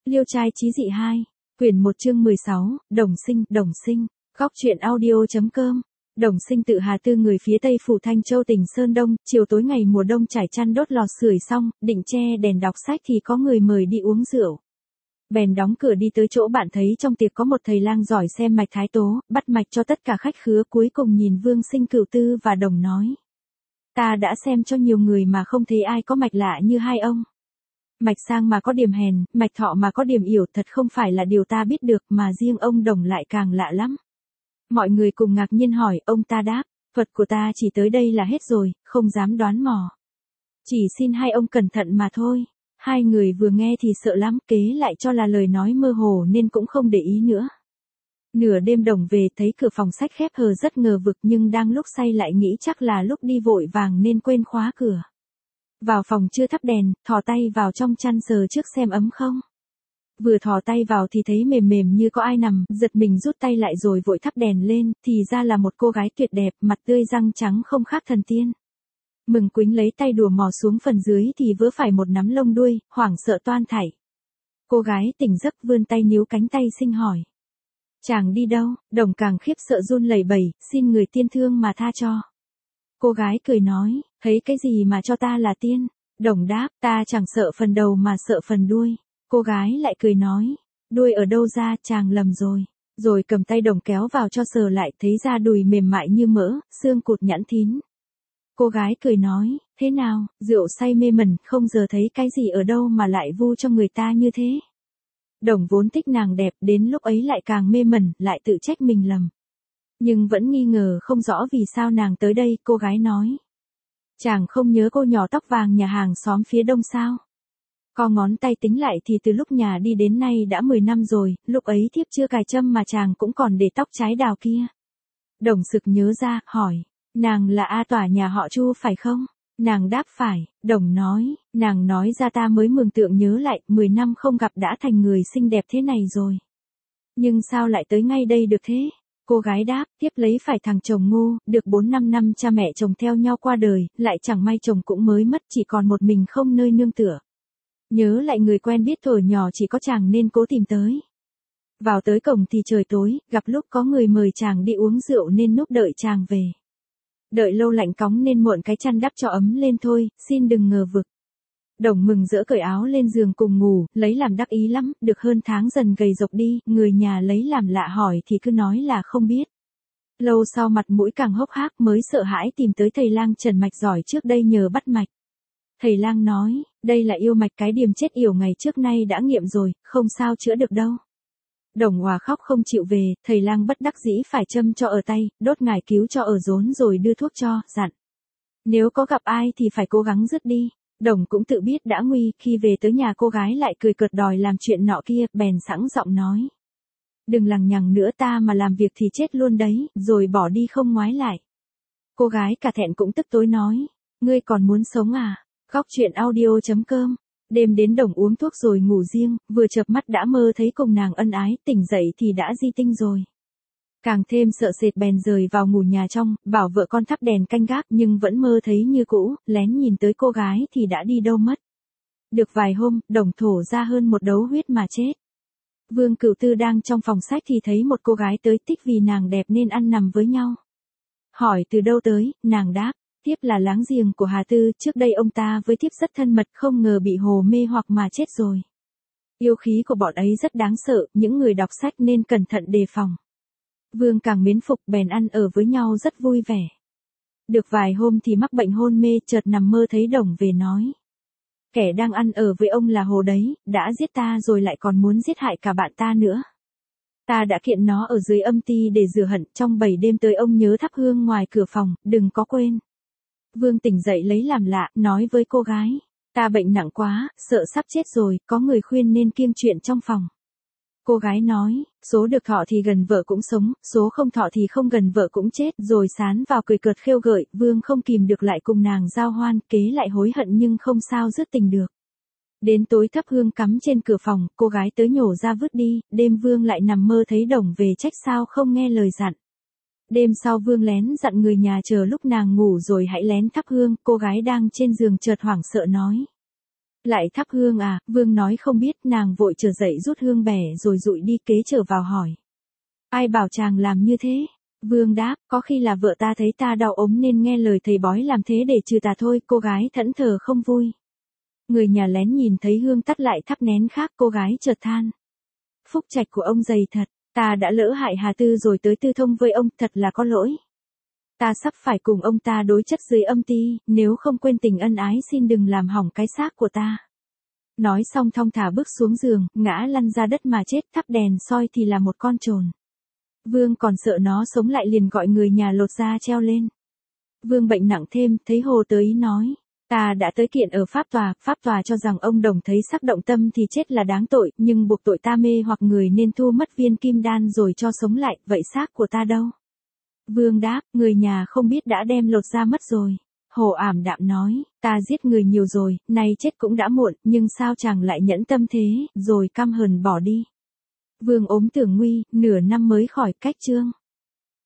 Liêu trai chí dị 2, quyển 1 chương 16, Đồng sinh, góc truyện audio.com. Đồng sinh tự Hà Tư người phía Tây phủ Thanh Châu tỉnh Sơn Đông, chiều tối ngày mùa đông trải chăn đốt lò sưởi xong, định che đèn đọc sách thì có người mời đi uống rượu. Bèn đóng cửa đi tới chỗ bạn thấy trong tiệc có một thầy lang giỏi xem mạch thái tố, bắt mạch cho tất cả khách khứa, cuối cùng nhìn Vương Sinh Cửu Tư và Đồng nói. Ta đã xem cho nhiều người mà không thấy ai có mạch lạ như hai ông. Mạch sang mà có điểm hèn, mạch thọ mà có điểm yểu, thật không phải là điều ta biết được, mà riêng ông Đồng lại càng lạ lắm. Mọi người cùng ngạc nhiên hỏi, ông ta đáp, thuật của ta chỉ tới đây là hết rồi, không dám đoán mò. Chỉ xin hai ông cẩn thận mà thôi. Hai người vừa nghe thì sợ lắm, kế lại cho là lời nói mơ hồ nên cũng không để ý nữa. Nửa đêm Đồng về thấy cửa phòng sách khép hờ rất ngờ vực, nhưng đang lúc say lại nghĩ chắc là lúc đi vội vàng nên quên khóa cửa. Vào phòng chưa thắp đèn, thò tay vào trong chăn sờ trước xem ấm không. Vừa thò tay vào thì thấy mềm mềm như có ai nằm, giật mình rút tay lại rồi vội thắp đèn lên, thì ra là một cô gái tuyệt đẹp, mặt tươi răng trắng không khác thần tiên. Mừng quính lấy tay đùa mò xuống phần dưới thì vớ phải một nắm lông đuôi, hoảng sợ toan thảy. Cô gái tỉnh giấc vươn tay níu cánh tay xinh hỏi. Chàng đi đâu? Đồng càng khiếp sợ run lẩy bẩy, xin người tiên thương mà tha cho. Cô gái cười nói, thấy cái gì mà cho ta là tiên? Đồng đáp, ta chẳng sợ phần đầu mà sợ phần đuôi. Cô gái lại cười nói, đuôi ở đâu ra, chàng lầm rồi. Rồi cầm tay Đồng kéo vào cho sờ lại, thấy da đùi mềm mại như mỡ, xương cụt nhẵn thín. Cô gái cười nói, thế nào, rượu say mê mẩn, không giờ thấy cái gì ở đâu mà lại vu cho người ta như thế. Đồng vốn thích nàng đẹp, đến lúc ấy lại càng mê mẩn, lại tự trách mình lầm. Nhưng vẫn nghi ngờ không rõ vì sao nàng tới đây, cô gái nói. Chàng không nhớ cô nhỏ tóc vàng nhà hàng xóm phía đông sao? Co ngón tay tính lại thì từ lúc nhà đi đến nay đã 10 năm rồi, lúc ấy thiếp chưa cài châm mà chàng cũng còn để tóc trái đào kia. Đồng sực nhớ ra, hỏi, nàng là A Tỏa nhà họ Chu phải không? Nàng đáp phải. Đồng nói, nàng nói ra ta mới mường tượng nhớ lại, 10 năm không gặp đã thành người xinh đẹp thế này rồi. Nhưng sao lại tới ngay đây được thế? Cô gái đáp, tiếp lấy phải thằng chồng ngu, được 4-5 năm cha mẹ chồng theo nhau qua đời, lại chẳng may chồng cũng mới mất, chỉ còn một mình không nơi nương tựa. Nhớ lại người quen biết thuở nhỏ chỉ có chàng nên cố tìm tới. Vào tới cổng thì trời tối, gặp lúc có người mời chàng đi uống rượu nên núp đợi chàng về. Đợi lâu lạnh cóng nên muộn cái chăn đắp cho ấm lên thôi, xin đừng ngờ vực. Đồng mừng rỡ cởi áo lên giường cùng ngủ, lấy làm đắc ý lắm, được hơn tháng dần gầy rộc đi, người nhà lấy làm lạ hỏi thì cứ nói là không biết. Lâu sau mặt mũi càng hốc hác mới sợ hãi tìm tới thầy lang trần mạch giỏi trước đây nhờ bắt mạch. Thầy lang nói, đây là yêu mạch cái điềm chết yểu ngày trước nay đã nghiệm rồi, không sao chữa được đâu. Đồng hòa khóc không chịu về, thầy lang bất đắc dĩ phải châm cho ở tay, đốt ngải cứu cho ở rốn rồi đưa thuốc cho, dặn. Nếu có gặp ai thì phải cố gắng dứt đi. Đồng cũng tự biết đã nguy, khi về tới nhà cô gái lại cười cợt đòi làm chuyện nọ kia, bèn sẵn giọng nói. Đừng lằng nhằng nữa, ta mà làm việc thì chết luôn đấy, rồi bỏ đi không ngoái lại. Cô gái cả thẹn cũng tức tối nói, ngươi còn muốn sống à? Góc truyện audio.com. Đêm đến Đồng uống thuốc rồi ngủ riêng, vừa chợp mắt đã mơ thấy cùng nàng ân ái, tỉnh dậy thì đã di tinh rồi. Càng thêm sợ sệt bèn rời vào ngủ nhà trong, bảo vợ con thắp đèn canh gác nhưng vẫn mơ thấy như cũ, lén nhìn tới cô gái thì đã đi đâu mất. Được vài hôm, Đồng thổ ra hơn một đấu huyết mà chết. Vương Cửu Tư đang trong phòng sách thì thấy một cô gái tới, thích vì nàng đẹp nên ăn nằm với nhau. Hỏi từ đâu tới, nàng đáp, tiếp là láng giềng của Hà Tư, trước đây ông ta với tiếp rất thân mật, không ngờ bị hồ mê hoặc mà chết rồi. Yêu khí của bọn ấy rất đáng sợ, những người đọc sách nên cẩn thận đề phòng. Vương càng mến phục, bèn ăn ở với nhau rất vui vẻ. Được vài hôm thì mắc bệnh hôn mê, chợt nằm mơ thấy Đồng về nói. Kẻ đang ăn ở với ông là hồ đấy, đã giết ta rồi lại còn muốn giết hại cả bạn ta nữa. Ta đã kiện nó ở dưới âm ty để rửa hận, trong 7 đêm tới ông nhớ thắp hương ngoài cửa phòng, đừng có quên. Vương tỉnh dậy lấy làm lạ, nói với cô gái. Ta bệnh nặng quá, sợ sắp chết rồi, có người khuyên nên kiêng chuyện trong phòng. Cô gái nói, số được thọ thì gần vợ cũng sống, số không thọ thì không gần vợ cũng chết, rồi sán vào cười cợt khêu gợi, Vương không kìm được lại cùng nàng giao hoan, kế lại hối hận nhưng không sao dứt tình được. Đến tối thắp hương cắm trên cửa phòng, cô gái tới nhổ ra vứt đi, đêm Vương lại nằm mơ thấy Đồng về trách sao không nghe lời dặn. Đêm sau Vương lén dặn người nhà chờ lúc nàng ngủ rồi hãy lén thắp hương, cô gái đang trên giường chợt hoảng sợ nói. Lại thắp hương à, Vương nói không biết, nàng vội trở dậy rút hương bẻ rồi dụi đi, kế trở vào hỏi. Ai bảo chàng làm như thế? Vương đáp, có khi là vợ ta thấy ta đau ốm nên nghe lời thầy bói làm thế để trừ tà thôi. Cô gái thẫn thờ không vui. Người nhà lén nhìn thấy hương tắt lại thắp nén khác, cô gái chợt than. Phúc trạch của ông dày thật, ta đã lỡ hại Hà Tư rồi tới tư thông với ông, thật là có lỗi. Ta sắp phải cùng ông ta đối chất dưới âm ti, nếu không quên tình ân ái xin đừng làm hỏng cái xác của ta. Nói xong thong thả bước xuống giường, ngã lăn ra đất mà chết, thắp đèn soi thì là một con trồn. Vương còn sợ nó sống lại liền gọi người nhà lột da treo lên. Vương bệnh nặng thêm, thấy Hồ tới nói. Ta đã tới kiện ở pháp tòa cho rằng ông Đồng thấy sắc động tâm thì chết là đáng tội, nhưng buộc tội ta mê hoặc người nên thu mất viên kim đan rồi cho sống lại, vậy xác của ta đâu? Vương đáp, người nhà không biết đã đem lột da mất rồi. Hồ ảm đạm nói, ta giết người nhiều rồi, nay chết cũng đã muộn, nhưng sao chàng lại nhẫn tâm thế, rồi căm hờn bỏ đi. Vương ốm tưởng nguy, nửa năm mới khỏi, cách chương.